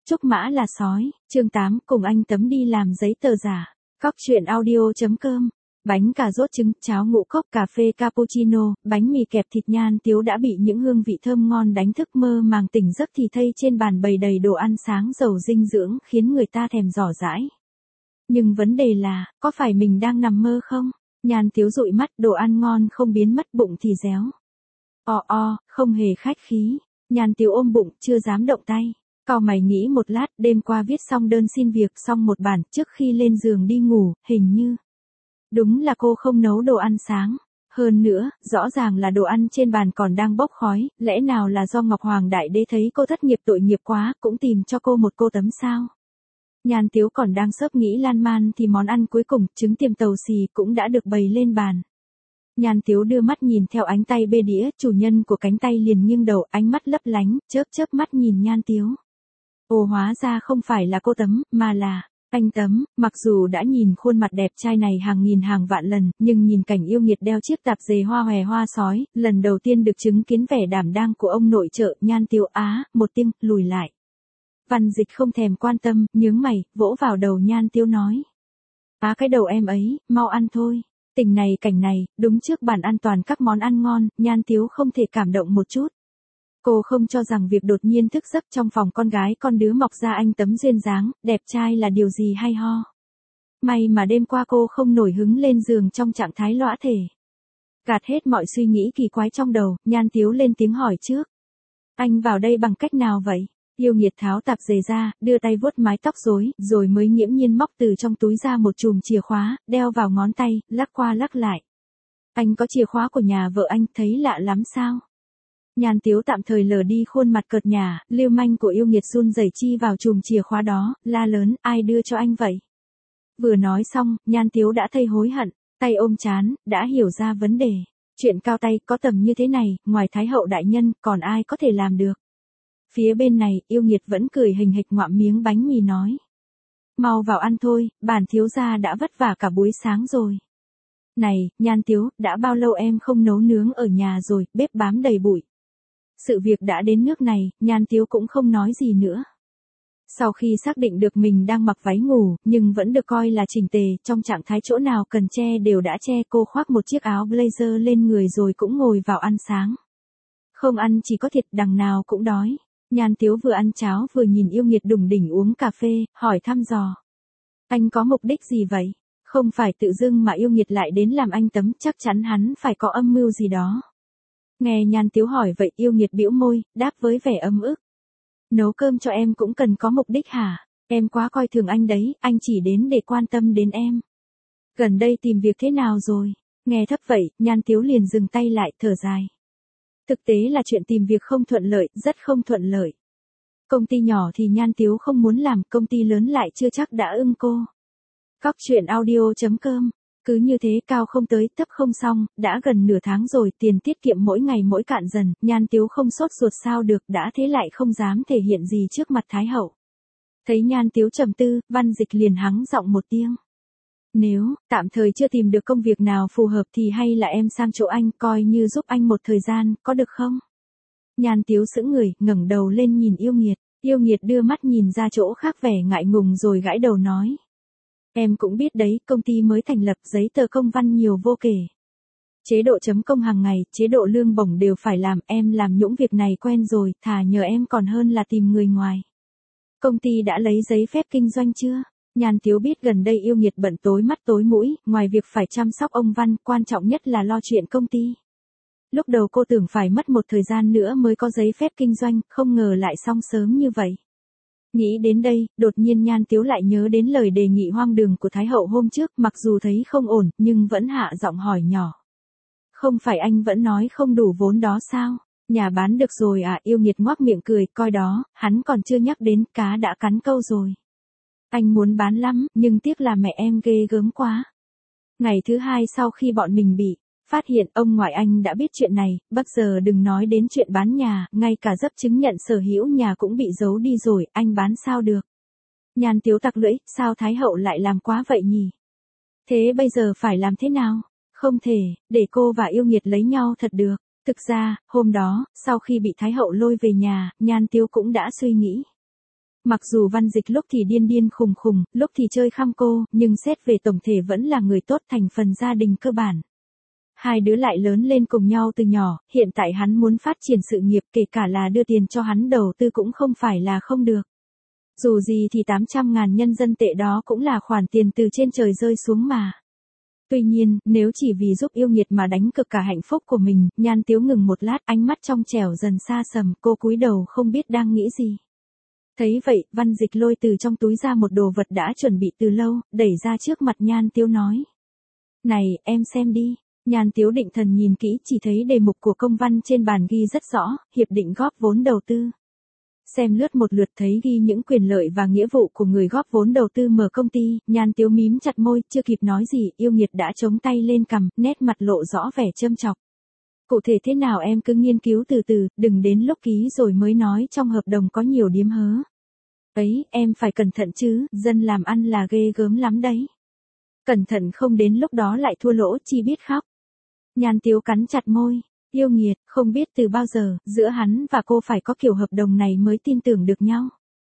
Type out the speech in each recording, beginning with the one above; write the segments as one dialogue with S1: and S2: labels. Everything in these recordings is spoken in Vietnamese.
S1: Trúc Mã là sói, chương 8, cùng anh Tấm đi làm giấy tờ giả. Cóc truyện audio.com. Bánh cà rốt trứng, cháo ngũ cốc, cà phê cappuccino, bánh mì kẹp thịt Nhan Tiếu đã bị những hương vị thơm ngon đánh thức mơ màng tỉnh giấc thì thấy trên bàn bày đầy đồ ăn sáng giàu dinh dưỡng khiến người ta thèm dò dãi. Nhưng vấn đề là, có phải mình đang nằm mơ không? Nhan Tiếu dụi mắt, đồ ăn ngon không biến mất bụng thì réo. Không hề khách khí. Nhan Tiếu ôm bụng, chưa dám động tay. Cau mày nghĩ một lát, đêm qua viết xong đơn xin việc xong một bản trước khi lên giường đi ngủ, hình như. Đúng là cô không nấu đồ ăn sáng. Hơn nữa, rõ ràng là đồ ăn trên bàn còn đang bốc khói, lẽ nào là do Ngọc Hoàng Đại Đế thấy cô thất nghiệp tội nghiệp quá, cũng tìm cho cô một cô Tấm sao? Nhan Tiếu còn đang xớp nghĩ lan man thì món ăn cuối cùng, trứng tiềm tàu xì cũng đã được bày lên bàn. Nhan Tiếu đưa mắt nhìn theo ánh tay bê đĩa, chủ nhân của cánh tay liền nghiêng đầu, ánh mắt lấp lánh, chớp mắt nhìn Nhan Tiếu. Ồ, hóa ra không phải là cô Tấm, mà là anh Tấm. Mặc dù đã nhìn khuôn mặt đẹp trai này hàng nghìn hàng vạn lần, nhưng nhìn cảnh yêu nghiệt đeo chiếc tạp dề hoa hòe hoa sói, lần đầu tiên được chứng kiến vẻ đảm đang của ông nội trợ, Nhan Tiếu một tiếng, lùi lại. Văn Dịch không thèm quan tâm, nhướng mày, vỗ vào đầu Nhan Tiếu nói. Cái đầu em ấy, mau ăn thôi. Tình này cảnh này, đúng trước bàn ăn toàn các món ăn ngon, Nhan Tiếu không thể cảm động một chút. Cô không cho rằng việc đột nhiên thức giấc trong phòng con gái con đứa mọc ra anh Tấm duyên dáng, đẹp trai là điều gì hay ho. May mà đêm qua cô không nổi hứng lên giường trong trạng thái lõa thể. Gạt hết mọi suy nghĩ kỳ quái trong đầu, Nhan Tiếu lên tiếng hỏi trước. Anh vào đây bằng cách nào vậy? Yêu nghiệt tháo tạp dề ra, đưa tay vuốt mái tóc rối, rồi mới nghiễm nhiên móc từ trong túi ra một chùm chìa khóa, đeo vào ngón tay, lắc qua lắc lại. Anh có chìa khóa của nhà vợ anh, thấy lạ lắm sao? Nhan Tiếu tạm thời lờ đi khuôn mặt cợt nhả, lưu manh của yêu nghiệt run rẩy chi vào chùm chìa khóa đó, la lớn, ai đưa cho anh vậy? Vừa nói xong, Nhan Tiếu đã thấy hối hận, tay ôm trán, đã hiểu ra vấn đề. Chuyện cao tay có tầm như thế này, ngoài Thái hậu đại nhân, còn ai có thể làm được? Phía bên này, yêu nghiệt vẫn cười hình hịch ngoạm miếng bánh mì nói. Mau vào ăn thôi, bản thiếu gia đã vất vả cả buổi sáng rồi. Này, Nhan Tiếu, đã bao lâu em không nấu nướng ở nhà rồi, bếp bám đầy bụi. Sự việc đã đến nước này, Nhan Tiếu cũng không nói gì nữa. Sau khi xác định được mình đang mặc váy ngủ, nhưng vẫn được coi là chỉnh tề, trong trạng thái chỗ nào cần che đều đã che, cô khoác một chiếc áo blazer lên người rồi cũng ngồi vào ăn sáng. Không ăn chỉ có thịt, đằng nào cũng đói. Nhan Tiếu vừa ăn cháo vừa nhìn yêu nghiệt đủng đỉnh uống cà phê, hỏi thăm dò. Anh có mục đích gì vậy? Không phải tự dưng mà yêu nghiệt lại đến làm anh Tấm, chắc chắn hắn phải có âm mưu gì đó. Nghe Nhan Tiếu hỏi vậy, yêu nghiệt bĩu môi, đáp với vẻ ấm ức. Nấu cơm cho em cũng cần có mục đích hả? Em quá coi thường anh đấy, anh chỉ đến để quan tâm đến em. Gần đây tìm việc thế nào rồi? Nghe thấp vậy, Nhan Tiếu liền dừng tay lại, thở dài. Thực tế là chuyện tìm việc không thuận lợi, rất không thuận lợi. Công ty nhỏ thì Nhan Tiếu không muốn làm, công ty lớn lại chưa chắc đã ưng cô. Cóc truyện audio.com. Cứ như thế cao không tới, thấp không xong, đã gần nửa tháng rồi, tiền tiết kiệm mỗi ngày mỗi cạn dần, Nhan Tiếu không sốt ruột sao được, đã thế lại không dám thể hiện gì trước mặt Thái hậu. Thấy Nhan Tiếu trầm tư, Văn Dịch liền hắng giọng một tiếng. Nếu, tạm thời chưa tìm được công việc nào phù hợp thì hay là em sang chỗ anh, coi như giúp anh một thời gian, có được không? Nhan Tiếu sững người, ngẩng đầu lên nhìn yêu nghiệt đưa mắt nhìn ra chỗ khác vẻ ngại ngùng rồi gãi đầu nói. Em cũng biết đấy, công ty mới thành lập, giấy tờ công văn nhiều vô kể. Chế độ chấm công hàng ngày, chế độ lương bổng đều phải làm, em làm những việc này quen rồi, thà nhờ em còn hơn là tìm người ngoài. Công ty đã lấy giấy phép kinh doanh chưa? Nhan Tiếu biết gần đây yêu nghiệt bận tối mắt tối mũi, ngoài việc phải chăm sóc ông Văn, quan trọng nhất là lo chuyện công ty. Lúc đầu cô tưởng phải mất một thời gian nữa mới có giấy phép kinh doanh, không ngờ lại xong sớm như vậy. Nghĩ đến đây, đột nhiên Nhan Tiếu lại nhớ đến lời đề nghị hoang đường của Thái hậu hôm trước, mặc dù thấy không ổn, nhưng vẫn hạ giọng hỏi nhỏ. Không phải anh vẫn nói không đủ vốn đó sao? Nhà bán được rồi à? Yêu nghiệt ngoác miệng cười, coi đó, hắn còn chưa nhắc đến, cá đã cắn câu rồi. Anh muốn bán lắm, nhưng tiếc là mẹ em ghê gớm quá. Ngày thứ hai sau khi bọn mình bị phát hiện, ông ngoại anh đã biết chuyện này, bây giờ đừng nói đến chuyện bán nhà, ngay cả giấy chứng nhận sở hữu nhà cũng bị giấu đi rồi, anh bán sao được? Nhan Tiếu tặc lưỡi, sao Thái hậu lại làm quá vậy nhỉ? Thế bây giờ phải làm thế nào? Không thể, để cô và yêu nghiệt lấy nhau thật được. Thực ra, hôm đó, sau khi bị Thái hậu lôi về nhà, Nhan Tiếu cũng đã suy nghĩ. Mặc dù Văn Dịch lúc thì điên điên khùng khùng, lúc thì chơi khăm cô, nhưng xét về tổng thể vẫn là người tốt, thành phần gia đình cơ bản. Hai đứa lại lớn lên cùng nhau từ nhỏ, hiện tại hắn muốn phát triển sự nghiệp, kể cả là đưa tiền cho hắn đầu tư cũng không phải là không được. Dù gì thì 800.000 nhân dân tệ đó cũng là khoản tiền từ trên trời rơi xuống mà. Tuy nhiên, nếu chỉ vì giúp yêu nghiệt mà đánh cực cả hạnh phúc của mình, Nhan Tiếu ngừng một lát, ánh mắt trong trẻo dần xa sầm, cô cúi đầu không biết đang nghĩ gì. Thấy vậy, Văn Dịch lôi từ trong túi ra một đồ vật đã chuẩn bị từ lâu, đẩy ra trước mặt Nhan Tiếu nói. Này, em xem đi. Nhan Tiếu định thần nhìn kỹ, chỉ thấy đề mục của công văn trên bàn ghi rất rõ, hiệp định góp vốn đầu tư. Xem lướt một lượt thấy ghi những quyền lợi và nghĩa vụ của người góp vốn đầu tư mở công ty, Nhan Tiếu mím chặt môi, chưa kịp nói gì, yêu nghiệt đã chống tay lên cằm, nét mặt lộ rõ vẻ châm chọc. Cụ thể thế nào em cứ nghiên cứu từ từ, đừng đến lúc ký rồi mới nói trong hợp đồng có nhiều điếm hớ. Ấy, em phải cẩn thận chứ, dân làm ăn là ghê gớm lắm đấy. Cẩn thận không đến lúc đó lại thua lỗ chi biết khóc. Nhan Tiếu cắn chặt môi, yêu nghiệt, không biết từ bao giờ, giữa hắn và cô phải có kiểu hợp đồng này mới tin tưởng được nhau.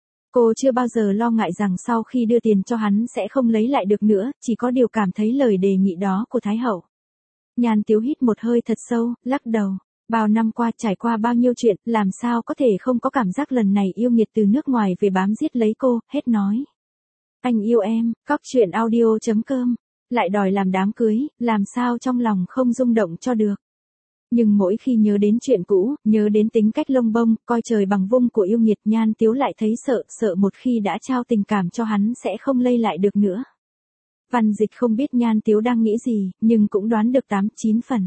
S1: Cô chưa bao giờ lo ngại rằng sau khi đưa tiền cho hắn sẽ không lấy lại được nữa, chỉ có điều cảm thấy lời đề nghị đó của Thái Hậu. Nhan Tiếu hít một hơi thật sâu, lắc đầu. Bao năm qua trải qua bao nhiêu chuyện, làm sao có thể không có cảm giác lần này yêu nghiệt từ nước ngoài về bám giết lấy cô, hết nói. Anh yêu em, cóc truyện audio.com, lại đòi làm đám cưới, làm sao trong lòng không rung động cho được. Nhưng mỗi khi nhớ đến chuyện cũ, nhớ đến tính cách lông bông, coi trời bằng vung của yêu nghiệt, Nhan Tiếu lại thấy sợ một khi đã trao tình cảm cho hắn sẽ không lây lại được nữa. Văn Dịch không biết Nhan Tiếu đang nghĩ gì, nhưng cũng đoán được 8-9 phần.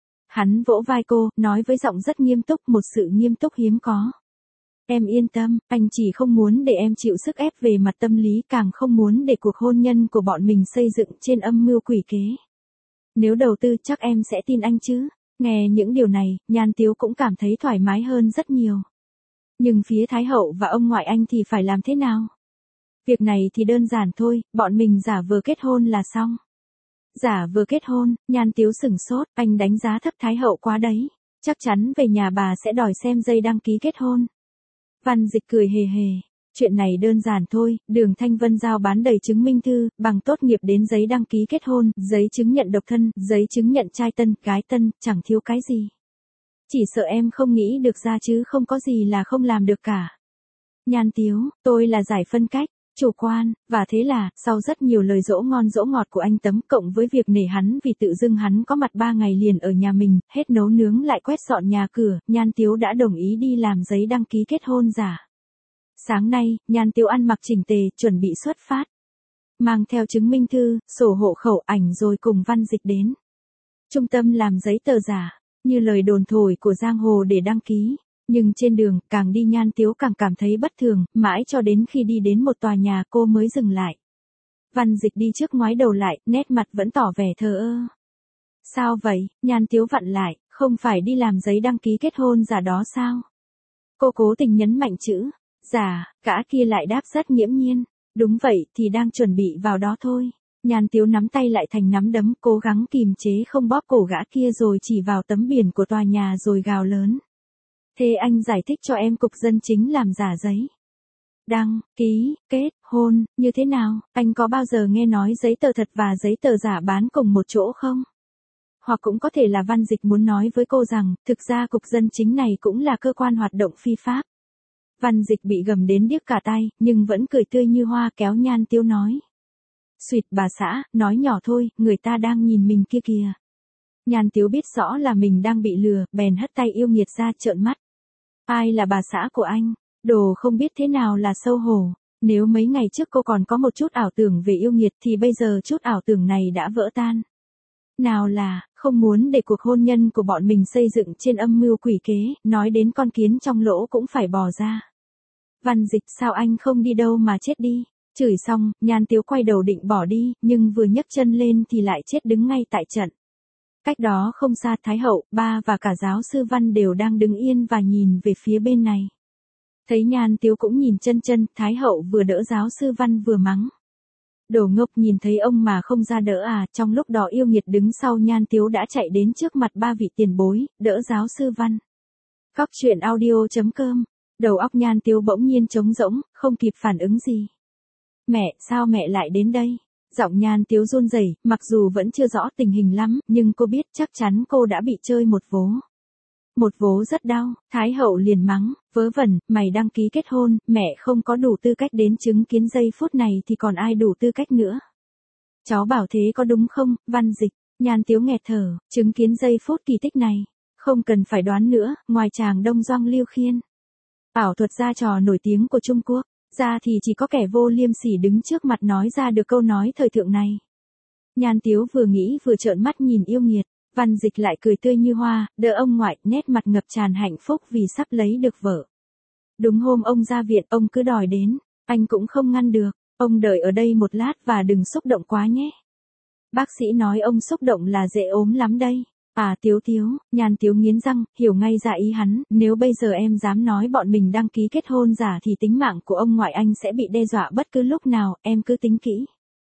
S1: Hắn vỗ vai cô, nói với giọng rất nghiêm túc, một sự nghiêm túc hiếm có. Em yên tâm, anh chỉ không muốn để em chịu sức ép về mặt tâm lý, càng không muốn để cuộc hôn nhân của bọn mình xây dựng trên âm mưu quỷ kế. Nếu đầu tư chắc em sẽ tin anh chứ. Nghe những điều này, Nhan Tiếu cũng cảm thấy thoải mái hơn rất nhiều. Nhưng phía Thái Hậu và ông ngoại anh thì phải làm thế nào? Việc này thì đơn giản thôi, bọn mình giả vờ kết hôn là xong. Giả vờ kết hôn, Nhan Tiếu sửng sốt, anh đánh giá thấp Thái Hậu quá đấy. Chắc chắn về nhà bà sẽ đòi xem giấy đăng ký kết hôn. Văn Dịch cười hề hề. Chuyện này đơn giản thôi, Đường Thanh Vân giao bán đầy chứng minh thư, bằng tốt nghiệp đến giấy đăng ký kết hôn, giấy chứng nhận độc thân, giấy chứng nhận trai tân, gái tân, chẳng thiếu cái gì. Chỉ sợ em không nghĩ được ra chứ không có gì là không làm được cả. Nhan Tiếu, tôi là giải phân cách, chủ quan, và thế là, sau rất nhiều lời dỗ ngon dỗ ngọt của anh Tấm cộng với việc nể hắn vì tự dưng hắn có mặt 3 ngày liền ở nhà mình, hết nấu nướng lại quét dọn nhà cửa, Nhan Tiếu đã đồng ý đi làm giấy đăng ký kết hôn giả. Sáng nay, Nhan Tiếu ăn mặc chỉnh tề, chuẩn bị xuất phát. Mang theo chứng minh thư, sổ hộ khẩu, ảnh rồi cùng Văn Dịch đến trung tâm làm giấy tờ giả, như lời đồn thổi của giang hồ để đăng ký. Nhưng trên đường, càng đi Nhan Tiếu càng cảm thấy bất thường, mãi cho đến khi đi đến một tòa nhà cô mới dừng lại. Văn Dịch đi trước ngoái đầu lại, nét mặt vẫn tỏ vẻ thờ ơ. Sao vậy? Nhan Tiếu vặn lại, không phải đi làm giấy đăng ký kết hôn giả đó sao? Cô cố tình nhấn mạnh chữ giả, gã kia lại đáp rất nghiễm nhiên. Đúng vậy, thì đang chuẩn bị vào đó thôi. Nhan Tiếu nắm tay lại thành nắm đấm, cố gắng kìm chế không bóp cổ gã kia rồi chỉ vào tấm biển của tòa nhà rồi gào lớn. Thế anh giải thích cho em cục dân chính làm giả giấy đăng ký kết hôn như thế nào? Anh có bao giờ nghe nói giấy tờ thật và giấy tờ giả bán cùng một chỗ không? Hoặc cũng có thể là Văn Dịch muốn nói với cô rằng, thực ra cục dân chính này cũng là cơ quan hoạt động phi pháp. Văn Dịch bị gầm đến điếc cả tai, nhưng vẫn cười tươi như hoa kéo Nhan Tiếu nói. Xuyệt bà xã, nói nhỏ thôi, người ta đang nhìn mình kia kìa. Nhan Tiếu biết rõ là mình đang bị lừa, bèn hất tay yêu nghiệt ra trợn mắt. Ai là bà xã của anh? Đồ không biết thế nào là xấu hổ. Nếu mấy ngày trước cô còn có một chút ảo tưởng về yêu nghiệt thì bây giờ chút ảo tưởng này đã vỡ tan. Nào là, không muốn để cuộc hôn nhân của bọn mình xây dựng trên âm mưu quỷ kế, nói đến con kiến trong lỗ cũng phải bò ra. Văn Dịch, sao anh không đi đâu mà chết đi? Chửi xong, Nhan Tiếu quay đầu định bỏ đi, nhưng vừa nhấc chân lên thì lại chết đứng ngay tại trận. Cách đó không xa, Thái Hậu, ba và cả giáo sư Văn đều đang đứng yên và nhìn về phía bên này. Thấy Nhan Tiếu cũng nhìn chân, Thái Hậu vừa đỡ giáo sư Văn vừa mắng. Đồ ngốc, nhìn thấy ông mà không ra đỡ à? Trong lúc đó yêu nghiệt đứng sau Nhan Tiếu đã chạy đến trước mặt ba vị tiền bối, đỡ giáo sư Văn. Cóc truyện audio.com Đầu óc Nhan Tiếu bỗng nhiên trống rỗng, không kịp phản ứng gì. Mẹ, sao mẹ lại đến đây? Giọng Nhan Tiếu run rẩy, mặc dù vẫn chưa rõ tình hình lắm, nhưng cô biết chắc chắn cô đã bị chơi một vố. Một vố rất đau, Thái hậu liền mắng, vớ vẩn, mày đăng ký kết hôn, mẹ không có đủ tư cách đến chứng kiến giây phút này thì còn ai đủ tư cách nữa. Cháu bảo thế có đúng không, Văn Dịch? Nhan Tiếu nghẹt thở, chứng kiến giây phút kỳ tích này. Không cần phải đoán nữa, ngoài chàng Đông Doong Lưu Khiên. Ảo thuật gia trò nổi tiếng của Trung Quốc, ra thì chỉ có kẻ vô liêm sỉ đứng trước mặt nói ra được câu nói thời thượng này. Nhan Tiếu vừa nghĩ vừa trợn mắt nhìn yêu nghiệt, Văn Dịch lại cười tươi như hoa, đỡ ông ngoại, nét mặt ngập tràn hạnh phúc vì sắp lấy được vợ. Đúng hôm ông ra viện, ông cứ đòi đến, anh cũng không ngăn được, ông đợi ở đây một lát và đừng xúc động quá nhé. Bác sĩ nói ông xúc động là dễ ốm lắm đây. À Tiếu Tiếu, Nhan Tiếu nghiến răng, hiểu ngay ra ý hắn, nếu bây giờ em dám nói bọn mình đăng ký kết hôn giả thì tính mạng của ông ngoại anh sẽ bị đe dọa bất cứ lúc nào, em cứ tính kỹ.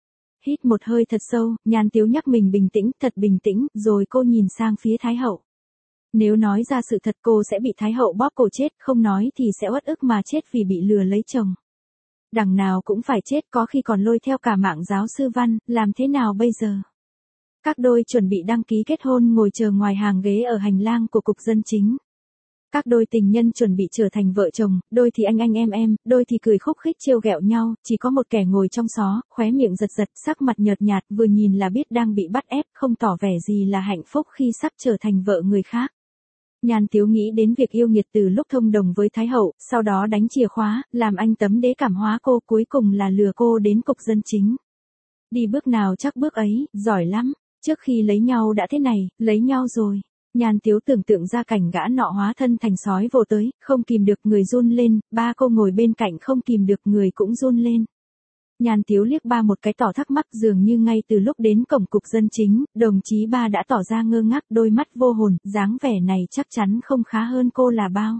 S1: Hít một hơi thật sâu, Nhan Tiếu nhắc mình bình tĩnh, thật bình tĩnh, rồi cô nhìn sang phía Thái hậu. Nếu nói ra sự thật cô sẽ bị Thái hậu bóp cổ chết, không nói thì sẽ uất ức mà chết vì bị lừa lấy chồng. Đằng nào cũng phải chết, có khi còn lôi theo cả mạng giáo sư Văn, làm thế nào bây giờ? Các đôi chuẩn bị đăng ký kết hôn ngồi chờ ngoài hàng ghế ở hành lang của cục dân chính. Các đôi tình nhân chuẩn bị trở thành vợ chồng, đôi thì anh em, đôi thì cười khúc khích trêu ghẹo nhau, chỉ có một kẻ ngồi trong xó, khóe miệng giật giật, sắc mặt nhợt nhạt, vừa nhìn là biết đang bị bắt ép, không tỏ vẻ gì là hạnh phúc khi sắp trở thành vợ người khác. Nhan Tiếu nghĩ đến việc yêu nghiệt từ lúc thông đồng với Thái hậu, sau đó đánh chìa khóa, làm anh Tấm Đế cảm hóa cô, cuối cùng là lừa cô đến cục dân chính. Đi bước nào chắc bước ấy, giỏi lắm. Trước khi lấy nhau đã thế này, lấy nhau rồi. Nhan Tiếu tưởng tượng ra cảnh gã nọ hóa thân thành sói vồ tới, không kìm được người run lên, ba cô ngồi bên cạnh không kìm được người cũng run lên. Nhan Tiếu liếc ba một cái tỏ thắc mắc, dường như ngay từ lúc đến cổng cục dân chính, đồng chí ba đã tỏ ra ngơ ngác, đôi mắt vô hồn, dáng vẻ này chắc chắn không khá hơn cô là bao.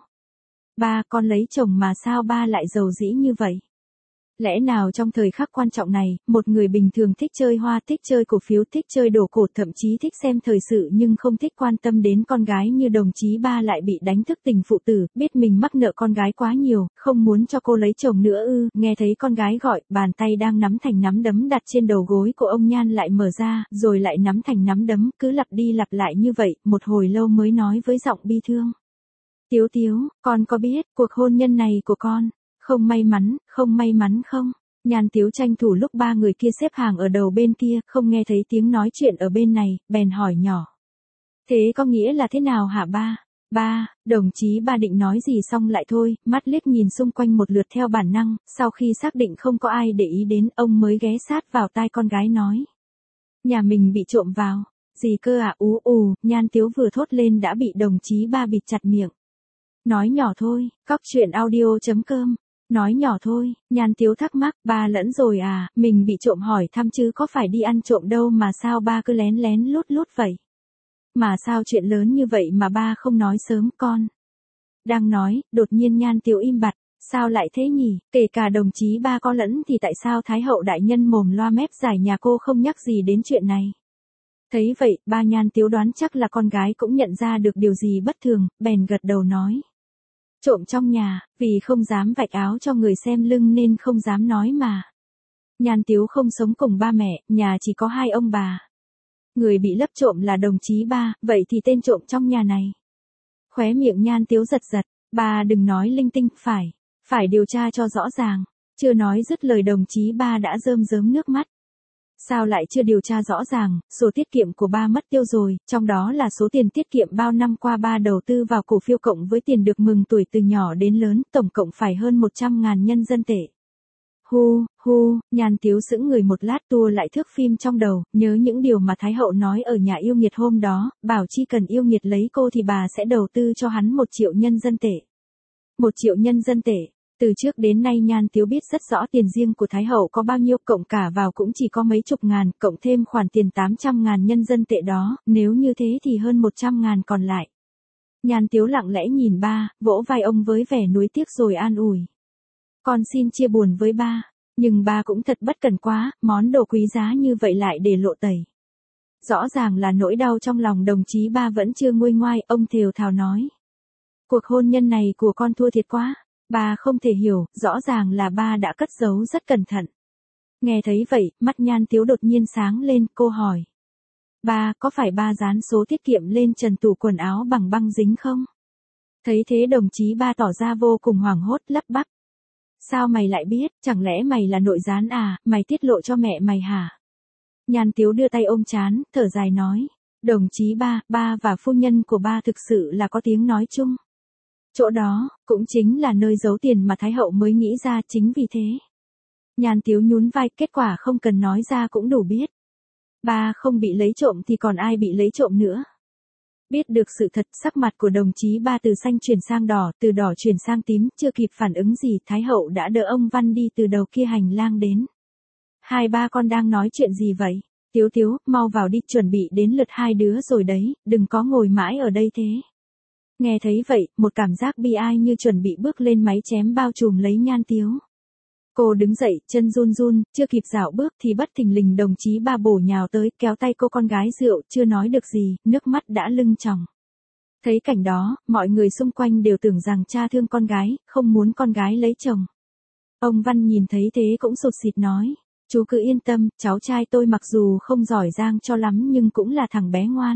S1: Ba, con lấy chồng mà sao ba lại giàu dĩ như vậy? Lẽ nào trong thời khắc quan trọng này, một người bình thường thích chơi hoa, thích chơi cổ phiếu, thích chơi đồ cổ, thậm chí thích xem thời sự nhưng không thích quan tâm đến con gái như đồng chí ba lại bị đánh thức tình phụ tử, biết mình mắc nợ con gái quá nhiều, không muốn cho cô lấy chồng nữa ư? Nghe thấy con gái gọi, bàn tay đang nắm thành nắm đấm đặt trên đầu gối của ông Nhan lại mở ra, rồi lại nắm thành nắm đấm, cứ lặp đi lặp lại như vậy, một hồi lâu mới nói với giọng bi thương. Tiếu Tiếu, con có biết, cuộc hôn nhân này của con không may mắn không? Nhan Tiếu tranh thủ lúc ba người kia xếp hàng ở đầu bên kia, không nghe thấy tiếng nói chuyện ở bên này, bèn hỏi nhỏ. Thế có nghĩa là thế nào hả ba? Ba, đồng chí ba định nói gì xong lại thôi, mắt liếc nhìn xung quanh một lượt theo bản năng, sau khi xác định không có ai để ý đến, ông mới ghé sát vào tai con gái nói. Nhà mình bị trộm vào. Gì cơ à? Nhan Tiếu vừa thốt lên đã bị đồng chí ba bịt chặt miệng. Nói nhỏ thôi, coctruyện.audio.com. Nói nhỏ thôi, Nhan Tiếu thắc mắc, ba lẫn rồi à, mình bị trộm hỏi thăm chứ có phải đi ăn trộm đâu mà sao ba cứ lén lén lút lút vậy? Mà sao chuyện lớn như vậy mà ba không nói sớm con? Đang nói, đột nhiên Nhan Tiếu im bặt, sao lại thế nhỉ, kể cả đồng chí ba có lẫn thì tại sao Thái hậu đại nhân mồm loa mép giải nhà cô không nhắc gì đến chuyện này? Thấy vậy, ba Nhan Tiếu đoán chắc là con gái cũng nhận ra được điều gì bất thường, bèn gật đầu nói. Trộm trong nhà, vì không dám vạch áo cho người xem lưng nên không dám nói mà. Nhan Tiếu không sống cùng ba mẹ, nhà chỉ có hai ông bà. Người bị lấp trộm là đồng chí ba, vậy thì tên trộm trong nhà này. Khóe miệng Nhan Tiếu giật giật, ba đừng nói linh tinh, phải điều tra cho rõ ràng. Chưa nói dứt lời đồng chí ba đã rơm rớm nước mắt. Sao lại chưa điều tra rõ ràng, số tiết kiệm của ba mất tiêu rồi, trong đó là số tiền tiết kiệm bao năm qua ba đầu tư vào cổ phiếu cộng với tiền được mừng tuổi từ nhỏ đến lớn, tổng cộng phải hơn 100.000 nhân dân tệ. Nhan Tiếu sững người một lát tua lại thước phim trong đầu, nhớ những điều mà Thái hậu nói ở nhà yêu nghiệt hôm đó, bảo chỉ cần yêu nghiệt lấy cô thì bà sẽ đầu tư cho hắn 1 triệu nhân dân tệ. 1 triệu nhân dân tệ. Từ trước đến nay Nhan Tiếu biết rất rõ tiền riêng của Thái hậu có bao nhiêu, cộng cả vào cũng chỉ có mấy chục ngàn, cộng thêm khoản tiền 800.000 nhân dân tệ đó, nếu như thế thì hơn 100.000 còn lại. Nhan Tiếu lặng lẽ nhìn ba, vỗ vai ông với vẻ nuối tiếc rồi an ủi. Con xin chia buồn với ba, nhưng ba cũng thật bất cẩn quá, món đồ quý giá như vậy lại để lộ tẩy. Rõ ràng là nỗi đau trong lòng đồng chí ba vẫn chưa nguôi ngoai, ông thều thào nói. Cuộc hôn nhân này của con thua thiệt quá. Ba không thể hiểu, rõ ràng là ba đã cất giấu rất cẩn thận. Nghe thấy vậy, mắt Nhan Tiếu đột nhiên sáng lên, cô hỏi. Ba, có phải ba dán số tiết kiệm lên trần tủ quần áo bằng băng dính không? Thấy thế đồng chí ba tỏ ra vô cùng hoảng hốt, lắp bắp. Sao mày lại biết, chẳng lẽ mày là nội gián à, mày tiết lộ cho mẹ mày hả? Nhan Tiếu đưa tay ôm trán, thở dài nói. Đồng chí ba, ba và phu nhân của ba thực sự là có tiếng nói chung. Chỗ đó, cũng chính là nơi giấu tiền mà Thái hậu mới nghĩ ra, chính vì thế. Nhan Tiếu nhún vai, kết quả không cần nói ra cũng đủ biết. Ba không bị lấy trộm thì còn ai bị lấy trộm nữa. Biết được sự thật, sắc mặt của đồng chí ba từ xanh chuyển sang đỏ, từ đỏ chuyển sang tím, chưa kịp phản ứng gì, Thái hậu đã đỡ ông Văn đi từ đầu kia hành lang đến. Hai ba con đang nói chuyện gì vậy? Tiếu Tiếu, mau vào đi, chuẩn bị đến lượt hai đứa rồi đấy, đừng có ngồi mãi ở đây thế. Nghe thấy vậy, một cảm giác bi ai như chuẩn bị bước lên máy chém bao trùm lấy Nhan Tiếu. Cô đứng dậy, chân run run, chưa kịp dạo bước thì bất thình lình đồng chí ba bổ nhào tới, kéo tay cô con gái rượu, chưa nói được gì, nước mắt đã lưng tròng. Thấy cảnh đó, mọi người xung quanh đều tưởng rằng cha thương con gái, không muốn con gái lấy chồng. Ông Văn nhìn thấy thế cũng sụt sịt nói, chú cứ yên tâm, cháu trai tôi mặc dù không giỏi giang cho lắm nhưng cũng là thằng bé ngoan.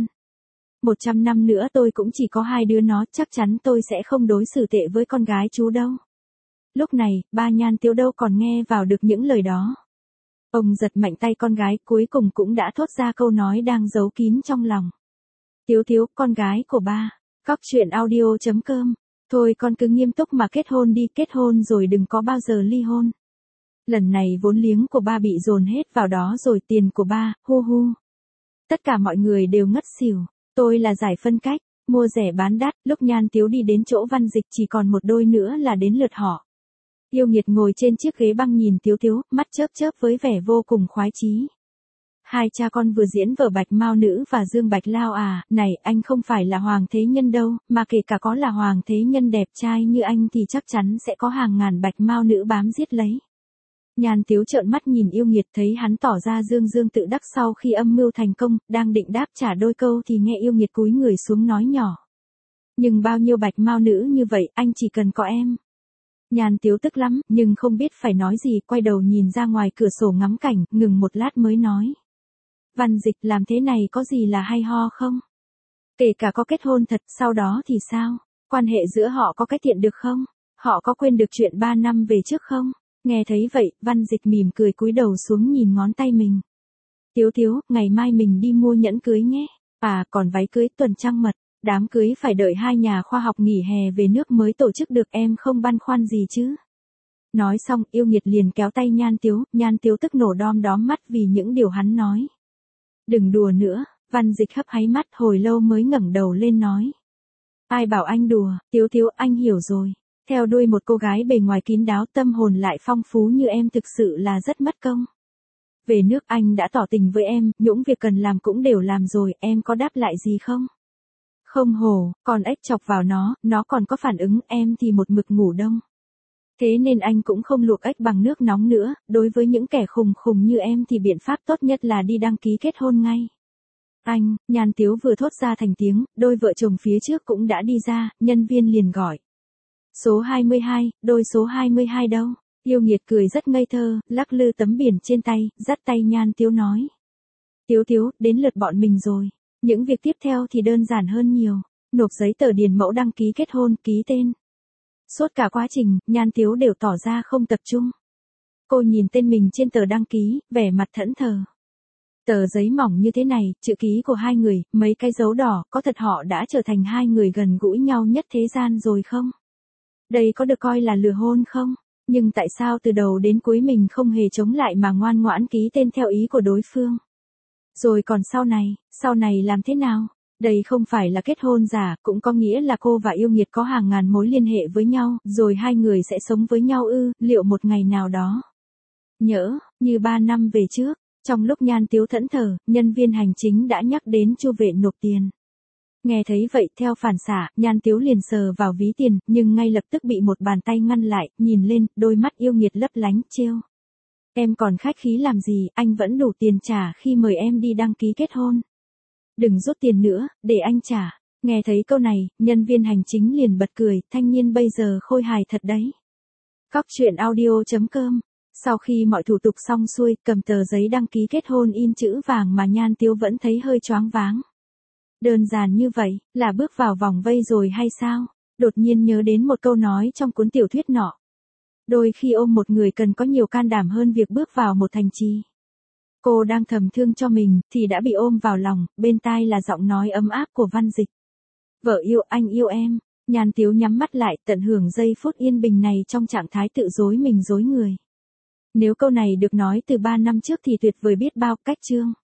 S1: 100 năm nữa tôi cũng chỉ có hai đứa nó, chắc chắn tôi sẽ không đối xử tệ với con gái chú đâu. Lúc này, ba Nhan Tiếu đâu còn nghe vào được những lời đó. Ông giật mạnh tay con gái, cuối cùng cũng đã thốt ra câu nói đang giấu kín trong lòng. Tiếu Tiếu, con gái của ba. Cóc truyện audio.com. Thôi con cứ nghiêm túc mà kết hôn đi, kết hôn rồi đừng có bao giờ ly hôn. Lần này vốn liếng của ba bị dồn hết vào đó rồi, tiền của ba, hu hu. Tất cả mọi người đều ngất xỉu. Tôi là giải phân cách, mua rẻ bán đắt, lúc Nhan Tiếu đi đến chỗ Văn Dịch chỉ còn một đôi nữa là đến lượt họ. Yêu Nghiệt ngồi trên chiếc ghế băng nhìn Tiếu Tiếu, mắt chớp chớp với vẻ vô cùng khoái chí. Hai cha con vừa diễn vở Bạch Mao Nữ và Dương Bạch Lao à, này anh không phải là Hoàng Thế Nhân đâu, mà kể cả có là Hoàng Thế Nhân đẹp trai như anh thì chắc chắn sẽ có hàng ngàn Bạch Mao Nữ bám giết lấy. Nhan Tiếu trợn mắt nhìn Yêu Nghiệt, thấy hắn tỏ ra dương dương tự đắc sau khi âm mưu thành công, đang định đáp trả đôi câu thì nghe Yêu Nghiệt cúi người xuống nói nhỏ. Nhưng bao nhiêu Bạch Mao Nữ như vậy, anh chỉ cần có em. Nhan Tiếu tức lắm, nhưng không biết phải nói gì, quay đầu nhìn ra ngoài cửa sổ ngắm cảnh, ngừng một lát mới nói. Văn Dịch, làm thế này có gì là hay ho không? Kể cả có kết hôn thật, sau đó thì sao? Quan hệ giữa họ có cải thiện được không? Họ có quên được chuyện 3 năm về trước không? Nghe thấy vậy, Văn Dịch mỉm cười cúi đầu xuống nhìn ngón tay mình. Tiếu Tiếu, ngày mai mình đi mua nhẫn cưới nhé. À, còn váy cưới tuần trăng mật. Đám cưới phải đợi hai nhà khoa học nghỉ hè về nước mới tổ chức được, em không băn khoăn gì chứ. Nói xong, Yêu Nghiệt liền kéo tay Nhan Tiếu tức nổ đom đóm mắt vì những điều hắn nói. Đừng đùa nữa, Văn Dịch hấp háy mắt hồi lâu mới ngẩng đầu lên nói. Ai bảo anh đùa, Tiếu Tiếu, anh hiểu rồi. Theo đuôi một cô gái bề ngoài kín đáo tâm hồn lại phong phú như em thực sự là rất mất công. Về nước anh đã tỏ tình với em, những việc cần làm cũng đều làm rồi, em có đáp lại gì không? Không hổ, còn ếch chọc vào nó còn có phản ứng, em thì một mực ngủ đông. Thế nên anh cũng không luộc ếch bằng nước nóng nữa, đối với những kẻ khùng khùng như em thì biện pháp tốt nhất là đi đăng ký kết hôn ngay. Anh, Nhan Tiếu vừa thốt ra thành tiếng, đôi vợ chồng phía trước cũng đã đi ra, nhân viên liền gọi. Số 22, đôi số 22 đâu? Yêu Nghiệt cười rất ngây thơ, lắc lư tấm biển trên tay, dắt tay Nhan Tiếu nói. Tiếu Tiếu, đến lượt bọn mình rồi. Những việc tiếp theo thì đơn giản hơn nhiều. Nộp giấy tờ điền mẫu đăng ký kết hôn, ký tên. Suốt cả quá trình, Nhan Tiếu đều tỏ ra không tập trung. Cô nhìn tên mình trên tờ đăng ký, vẻ mặt thẫn thờ. Tờ giấy mỏng như thế này, chữ ký của hai người, mấy cái dấu đỏ, có thật họ đã trở thành hai người gần gũi nhau nhất thế gian rồi không? Đây có được coi là lừa hôn không? Nhưng tại sao từ đầu đến cuối mình không hề chống lại mà ngoan ngoãn ký tên theo ý của đối phương? Rồi còn sau này làm thế nào? Đây không phải là kết hôn giả, cũng có nghĩa là cô và Yêu Nghiệt có hàng ngàn mối liên hệ với nhau, rồi hai người sẽ sống với nhau ư, liệu một ngày nào đó? Nhỡ, như 3 năm về trước, trong lúc Nhan Tiếu thẫn thờ, nhân viên hành chính đã nhắc đến Chu Vệ nộp tiền. Nghe thấy vậy, theo phản xạ, Nhan Tiếu liền sờ vào ví tiền, nhưng ngay lập tức bị một bàn tay ngăn lại, nhìn lên, đôi mắt Yêu Nghiệt lấp lánh, trêu. Em còn khách khí làm gì, anh vẫn đủ tiền trả khi mời em đi đăng ký kết hôn. Đừng rút tiền nữa, để anh trả. Nghe thấy câu này, nhân viên hành chính liền bật cười, thanh niên bây giờ khôi hài thật đấy. Cóc truyện audio.com. Sau khi mọi thủ tục xong xuôi, cầm tờ giấy đăng ký kết hôn in chữ vàng mà Nhan Tiếu vẫn thấy hơi choáng váng. Đơn giản như vậy, là bước vào vòng vây rồi hay sao? Đột nhiên nhớ đến một câu nói trong cuốn tiểu thuyết nọ. Đôi khi ôm một người cần có nhiều can đảm hơn việc bước vào một thành trì. Cô đang thầm thương cho mình, thì đã bị ôm vào lòng, bên tai là giọng nói ấm áp của Văn Dịch. Vợ yêu anh yêu em. Nhan Tiếu nhắm mắt lại, tận hưởng giây phút yên bình này trong trạng thái tự dối mình dối người. Nếu câu này được nói từ 3 năm trước thì tuyệt vời biết bao. Cách chương